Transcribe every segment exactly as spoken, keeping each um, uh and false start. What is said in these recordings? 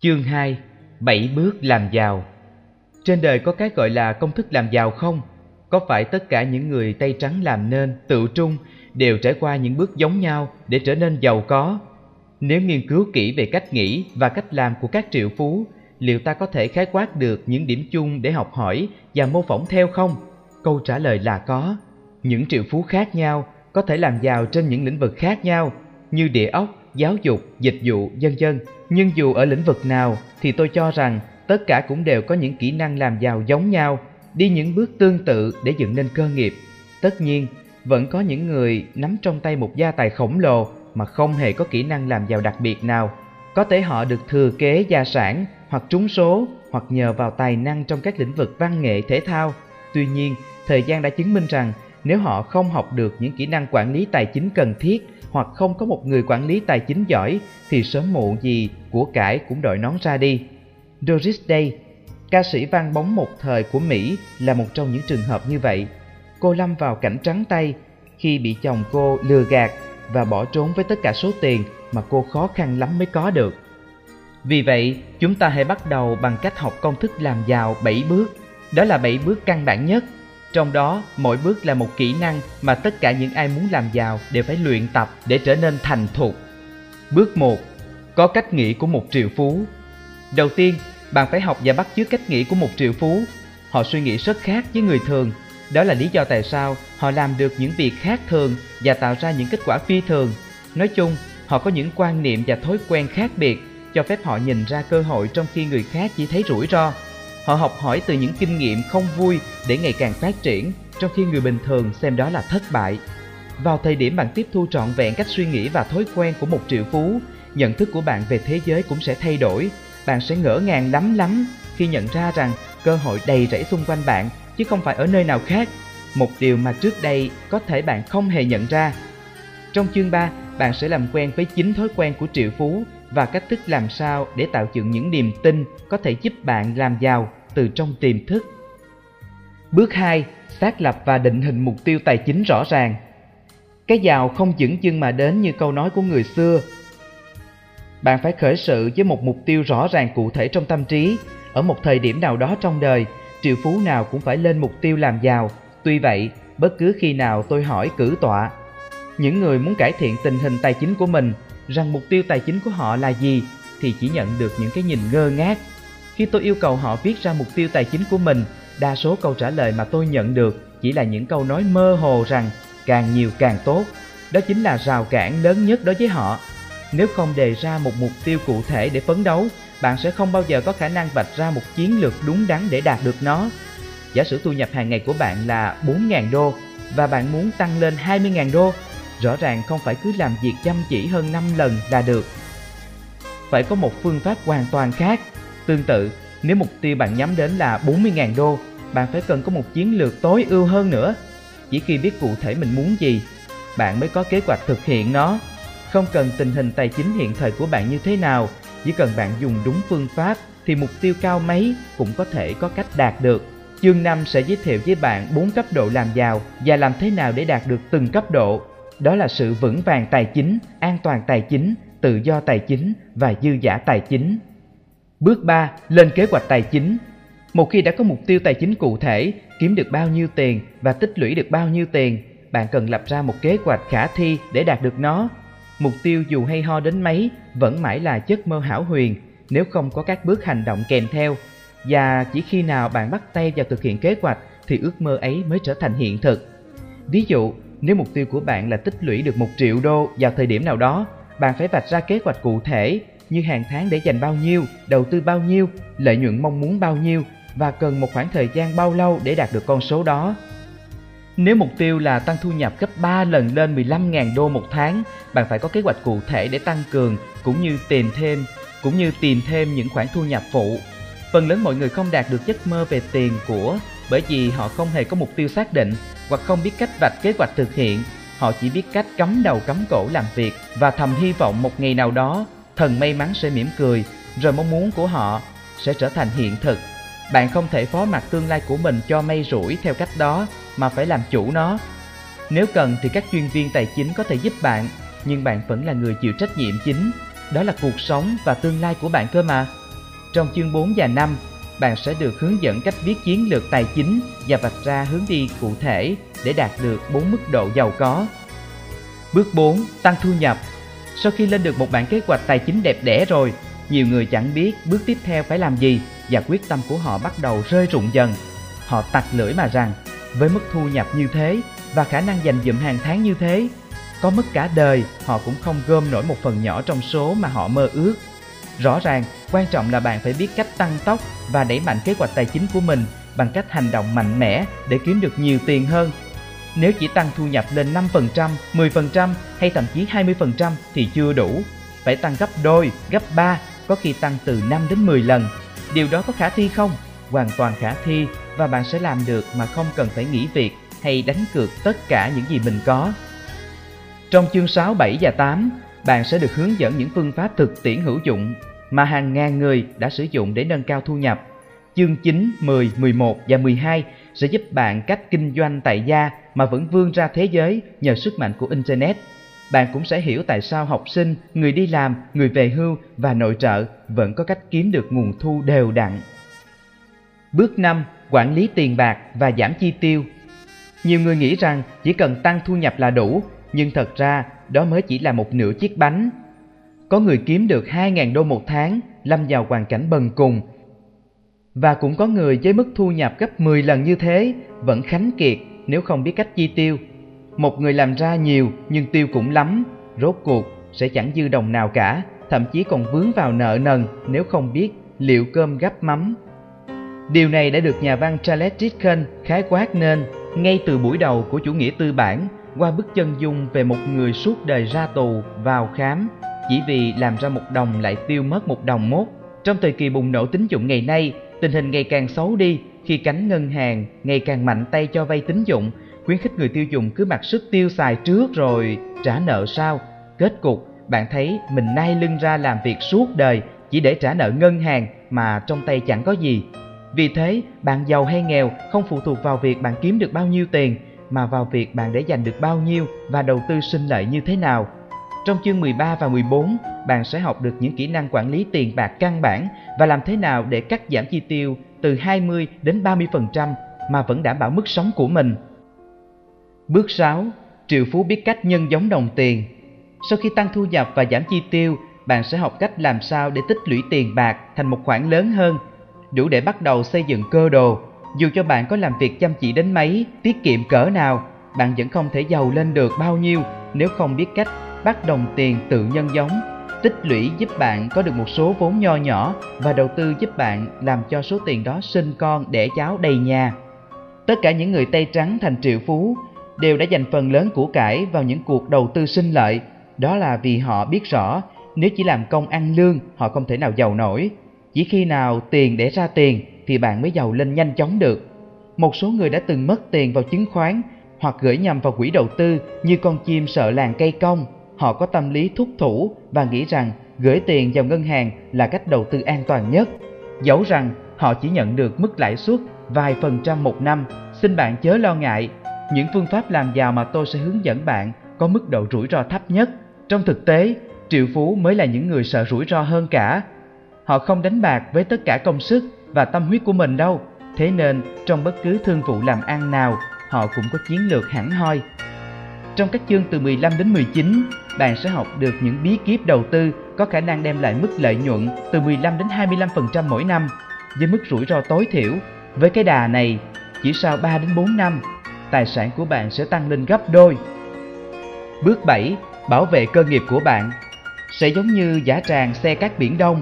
Chương hai. Bảy bước làm giàu. Trên đời có cái gọi là công thức làm giàu không? Có phải tất cả những người tay trắng làm nên, tự trung đều trải qua những bước giống nhau để trở nên giàu có? Nếu nghiên cứu kỹ về cách nghĩ và cách làm của các triệu phú, liệu ta có thể khái quát được những điểm chung để học hỏi và mô phỏng theo không? Câu trả lời là có. Những triệu phú khác nhau có thể làm giàu trên những lĩnh vực khác nhau như địa ốc, giáo dục, dịch vụ, vân vân. Nhưng dù ở lĩnh vực nào thì tôi cho rằng tất cả cũng đều có những kỹ năng làm giàu giống nhau, đi những bước tương tự để dựng nên cơ nghiệp. Tất nhiên, vẫn có những người nắm trong tay một gia tài khổng lồ mà không hề có kỹ năng làm giàu đặc biệt nào. Có thể họ được thừa kế gia sản, hoặc trúng số, hoặc nhờ vào tài năng trong các lĩnh vực văn nghệ thể thao. Tuy nhiên, thời gian đã chứng minh rằng nếu họ không học được những kỹ năng quản lý tài chính cần thiết, hoặc không có một người quản lý tài chính giỏi, thì sớm muộn gì của cải cũng đội nón ra đi. Doris Day, ca sĩ vang bóng một thời của Mỹ, là một trong những trường hợp như vậy. Cô lâm vào cảnh trắng tay khi bị chồng cô lừa gạt và bỏ trốn với tất cả số tiền mà cô khó khăn lắm mới có được. Vì vậy, chúng ta hãy bắt đầu bằng cách học công thức làm giàu bảy bước. Đó là bảy bước căn bản nhất. Trong đó, mỗi bước là một kỹ năng mà tất cả những ai muốn làm giàu đều phải luyện tập để trở nên thành thục. Bước một. Có cách nghĩ của một triệu phú. Đầu tiên, bạn phải học và bắt chước cách nghĩ của một triệu phú. Họ suy nghĩ rất khác với người thường. Đó là lý do tại sao họ làm được những việc khác thường và tạo ra những kết quả phi thường. Nói chung, họ có những quan niệm và thói quen khác biệt, cho phép họ nhìn ra cơ hội trong khi người khác chỉ thấy rủi ro. Họ học hỏi từ những kinh nghiệm không vui để ngày càng phát triển, trong khi người bình thường xem đó là thất bại. Vào thời điểm bạn tiếp thu trọn vẹn cách suy nghĩ và thói quen của một triệu phú, nhận thức của bạn về thế giới cũng sẽ thay đổi. Bạn sẽ ngỡ ngàng lắm lắm khi nhận ra rằng cơ hội đầy rẫy xung quanh bạn, chứ không phải ở nơi nào khác. Một điều mà trước đây có thể bạn không hề nhận ra. Trong chương ba, bạn sẽ làm quen với chín thói quen của triệu phú và cách thức làm sao để tạo dựng những niềm tin có thể giúp bạn làm giàu từ trong tiềm thức. Bước hai. Xác lập và định hình mục tiêu tài chính rõ ràng. Cái giàu không dửng dưng mà đến như câu nói của người xưa. Bạn phải khởi sự với một mục tiêu rõ ràng cụ thể trong tâm trí. Ở một thời điểm nào đó trong đời, triệu phú nào cũng phải lên mục tiêu làm giàu. Tuy vậy, bất cứ khi nào tôi hỏi cử tọa những người muốn cải thiện tình hình tài chính của mình rằng mục tiêu tài chính của họ là gì, thì chỉ nhận được những cái nhìn ngơ ngác. Khi tôi yêu cầu họ viết ra mục tiêu tài chính của mình, đa số câu trả lời mà tôi nhận được chỉ là những câu nói mơ hồ rằng càng nhiều càng tốt. Đó chính là rào cản lớn nhất đối với họ. Nếu không đề ra một mục tiêu cụ thể để phấn đấu, bạn sẽ không bao giờ có khả năng vạch ra một chiến lược đúng đắn để đạt được nó. Giả sử thu nhập hàng ngày của bạn là bốn nghìn đô và bạn muốn tăng lên hai mươi nghìn đô, rõ ràng không phải cứ làm việc chăm chỉ hơn năm lần là được. Phải có một phương pháp hoàn toàn khác. Tương tự, nếu mục tiêu bạn nhắm đến là bốn mươi nghìn đô, bạn phải cần có một chiến lược tối ưu hơn nữa. Chỉ khi biết cụ thể mình muốn gì, bạn mới có kế hoạch thực hiện nó. Không cần tình hình tài chính hiện thời của bạn như thế nào, chỉ cần bạn dùng đúng phương pháp thì mục tiêu cao mấy cũng có thể có cách đạt được. Chương năm sẽ giới thiệu với bạn bốn cấp độ làm giàu và làm thế nào để đạt được từng cấp độ. Đó là sự vững vàng tài chính, an toàn tài chính, tự do tài chính và dư dả tài chính. Bước ba. Lên kế hoạch tài chính. Một khi đã có mục tiêu tài chính cụ thể, kiếm được bao nhiêu tiền và tích lũy được bao nhiêu tiền, bạn cần lập ra một kế hoạch khả thi để đạt được nó. Mục tiêu dù hay ho đến mấy vẫn mãi là giấc mơ hão huyền nếu không có các bước hành động kèm theo. Và chỉ khi nào bạn bắt tay vào thực hiện kế hoạch thì ước mơ ấy mới trở thành hiện thực. Ví dụ, nếu mục tiêu của bạn là tích lũy được một triệu đô vào thời điểm nào đó, bạn phải vạch ra kế hoạch cụ thể như hàng tháng để dành bao nhiêu, đầu tư bao nhiêu, lợi nhuận mong muốn bao nhiêu và cần một khoảng thời gian bao lâu để đạt được con số đó. Nếu mục tiêu là tăng thu nhập gấp ba lần lên mười lăm nghìn đô một tháng, bạn phải có kế hoạch cụ thể để tăng cường cũng như tìm thêm cũng như tìm thêm những khoản thu nhập phụ. Phần lớn mọi người không đạt được giấc mơ về tiền của bởi vì họ không hề có mục tiêu xác định hoặc không biết cách vạch kế hoạch thực hiện. Họ chỉ biết cách cắm đầu cắm cổ làm việc và thầm hy vọng một ngày nào đó thần may mắn sẽ mỉm cười, rồi mong muốn của họ sẽ trở thành hiện thực. Bạn không thể phó mặc tương lai của mình cho may rủi theo cách đó, mà phải làm chủ nó. Nếu cần thì các chuyên viên tài chính có thể giúp bạn, nhưng bạn vẫn là người chịu trách nhiệm chính. Đó là cuộc sống và tương lai của bạn cơ mà. Trong chương bốn và năm, bạn sẽ được hướng dẫn cách viết chiến lược tài chính và vạch ra hướng đi cụ thể để đạt được bốn mức độ giàu có. Bước bốn. Tăng thu nhập. Sau khi lên được một bản kế hoạch tài chính đẹp đẽ rồi, nhiều người chẳng biết bước tiếp theo phải làm gì và quyết tâm của họ bắt đầu rơi rụng dần. Họ tặc lưỡi mà rằng, với mức thu nhập như thế và khả năng dành dụm hàng tháng như thế, có mất cả đời họ cũng không gom nổi một phần nhỏ trong số mà họ mơ ước. Rõ ràng, quan trọng là bạn phải biết cách tăng tốc và đẩy mạnh kế hoạch tài chính của mình bằng cách hành động mạnh mẽ để kiếm được nhiều tiền hơn. Nếu chỉ tăng thu nhập lên năm phần trăm, mười phần trăm hay thậm chí hai mươi phần trăm thì chưa đủ. Phải tăng gấp đôi, gấp ba, có khi tăng từ năm đến mười lần. Điều đó có khả thi không? Hoàn toàn khả thi, và bạn sẽ làm được mà không cần phải nghỉ việc hay đánh cược tất cả những gì mình có. Trong chương sáu, bảy và tám, bạn sẽ được hướng dẫn những phương pháp thực tiễn hữu dụng mà hàng ngàn người đã sử dụng để nâng cao thu nhập. Chương chín, mười, mười một và mười hai sẽ giúp bạn cách kinh doanh tại gia mà vẫn vươn ra thế giới nhờ sức mạnh của Internet. Bạn cũng sẽ hiểu tại sao học sinh, người đi làm, người về hưu và nội trợ vẫn có cách kiếm được nguồn thu đều đặn. Bước năm. Quản lý tiền bạc và giảm chi tiêu. Nhiều người nghĩ rằng chỉ cần tăng thu nhập là đủ, nhưng thật ra đó mới chỉ là một nửa chiếc bánh. Có người kiếm được hai nghìn đô một tháng, lâm vào hoàn cảnh bần cùng. Và cũng có người với mức thu nhập gấp mười lần như thế vẫn khánh kiệt nếu không biết cách chi tiêu. Một người làm ra nhiều nhưng tiêu cũng lắm, rốt cuộc sẽ chẳng dư đồng nào cả, thậm chí còn vướng vào nợ nần nếu không biết liệu cơm gắp mắm. Điều này đã được nhà văn Charles Dickens khái quát nên ngay từ buổi đầu của chủ nghĩa tư bản qua bức chân dung về một người suốt đời ra tù vào khám chỉ vì làm ra một đồng lại tiêu mất một đồng mốt. Trong thời kỳ bùng nổ tín dụng ngày nay, tình hình ngày càng xấu đi khi cánh ngân hàng ngày càng mạnh tay cho vay tín dụng, khuyến khích người tiêu dùng cứ mặc sức tiêu xài trước rồi trả nợ sau. Kết cục, bạn thấy mình nai lưng ra làm việc suốt đời chỉ để trả nợ ngân hàng mà trong tay chẳng có gì. Vì thế, bạn giàu hay nghèo không phụ thuộc vào việc bạn kiếm được bao nhiêu tiền, mà vào việc bạn để dành được bao nhiêu và đầu tư sinh lợi như thế nào. Trong chương mười ba và mười bốn, bạn sẽ học được những kỹ năng quản lý tiền bạc căn bản và làm thế nào để cắt giảm chi tiêu từ hai mươi đến ba mươi phần trăm mà vẫn đảm bảo mức sống của mình. Bước sáu. Triệu phú biết cách nhân giống đồng tiền. Sau khi tăng thu nhập và giảm chi tiêu, bạn sẽ học cách làm sao để tích lũy tiền bạc thành một khoản lớn hơn, đủ để bắt đầu xây dựng cơ đồ. Dù cho bạn có làm việc chăm chỉ đến mấy, tiết kiệm cỡ nào, bạn vẫn không thể giàu lên được bao nhiêu nếu không biết cách bắt đồng tiền tự nhân giống. Tích lũy giúp bạn có được một số vốn nho nhỏ và đầu tư giúp bạn làm cho số tiền đó sinh con đẻ cháu đầy nhà. Tất cả những người Tây Trắng thành triệu phú đều đã dành phần lớn của cải vào những cuộc đầu tư sinh lợi. Đó là vì họ biết rõ nếu chỉ làm công ăn lương họ không thể nào giàu nổi. Chỉ khi nào tiền để ra tiền thì bạn mới giàu lên nhanh chóng được. Một số người đã từng mất tiền vào chứng khoán hoặc gửi nhầm vào quỹ đầu tư như con chim sợ làng cây cong. Họ có tâm lý thúc thủ và nghĩ rằng gửi tiền vào ngân hàng là cách đầu tư an toàn nhất. Dẫu rằng họ chỉ nhận được mức lãi suất vài phần trăm một năm, xin bạn chớ lo ngại. Những phương pháp làm giàu mà tôi sẽ hướng dẫn bạn có mức độ rủi ro thấp nhất. Trong thực tế, triệu phú mới là những người sợ rủi ro hơn cả. Họ không đánh bạc với tất cả công sức và tâm huyết của mình đâu. Thế nên, trong bất cứ thương vụ làm ăn nào, họ cũng có chiến lược hẳn hoi. Trong các chương từ mười lăm đến mười chín, bạn sẽ học được những bí kíp đầu tư có khả năng đem lại mức lợi nhuận từ mười lăm đến hai mươi lăm phần trăm mỗi năm, với mức rủi ro tối thiểu. Với cái đà này, chỉ sau ba đến bốn năm, tài sản của bạn sẽ tăng lên gấp đôi. Bước bảy. Bảo vệ cơ nghiệp của bạn. Sẽ giống như dã tràng xe cát Biển Đông.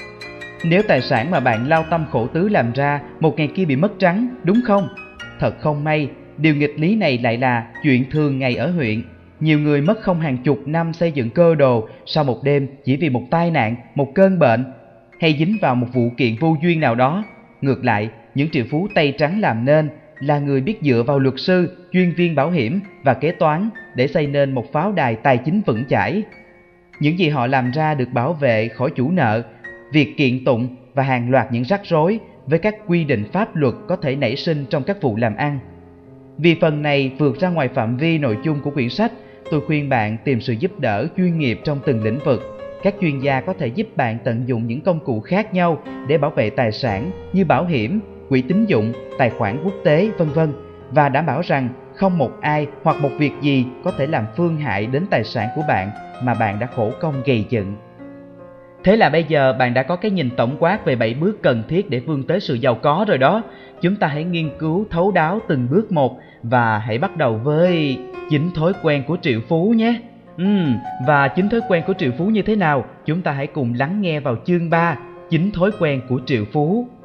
Nếu tài sản mà bạn lao tâm khổ tứ làm ra một ngày kia bị mất trắng, đúng không? Thật không may, điều nghịch lý này lại là chuyện thường ngày ở huyện. Nhiều người mất không hàng chục năm xây dựng cơ đồ sau một đêm chỉ vì một tai nạn, một cơn bệnh hay dính vào một vụ kiện vô duyên nào đó. Ngược lại, những triệu phú Tây Trắng làm nên là người biết dựa vào luật sư, chuyên viên bảo hiểm và kế toán để xây nên một pháo đài tài chính vững chãi. Những gì họ làm ra được bảo vệ khỏi chủ nợ, việc kiện tụng và hàng loạt những rắc rối với các quy định pháp luật có thể nảy sinh trong các vụ làm ăn. Vì phần này vượt ra ngoài phạm vi nội dung của quyển sách, tôi khuyên bạn tìm sự giúp đỡ chuyên nghiệp trong từng lĩnh vực. Các chuyên gia có thể giúp bạn tận dụng những công cụ khác nhau để bảo vệ tài sản như bảo hiểm, quỹ tín dụng, tài khoản quốc tế, vân vân và đảm bảo rằng không một ai hoặc một việc gì có thể làm phương hại đến tài sản của bạn mà bạn đã khổ công gầy dựng. Thế là bây giờ bạn đã có cái nhìn tổng quát về bảy bước cần thiết để vươn tới sự giàu có rồi đó. Chúng ta hãy nghiên cứu thấu đáo từng bước một và hãy bắt đầu với chín thói quen của triệu phú nhé. Ừm, và chín thói quen của triệu phú như thế nào? Chúng ta hãy cùng lắng nghe vào chương ba, chín thói quen của triệu phú.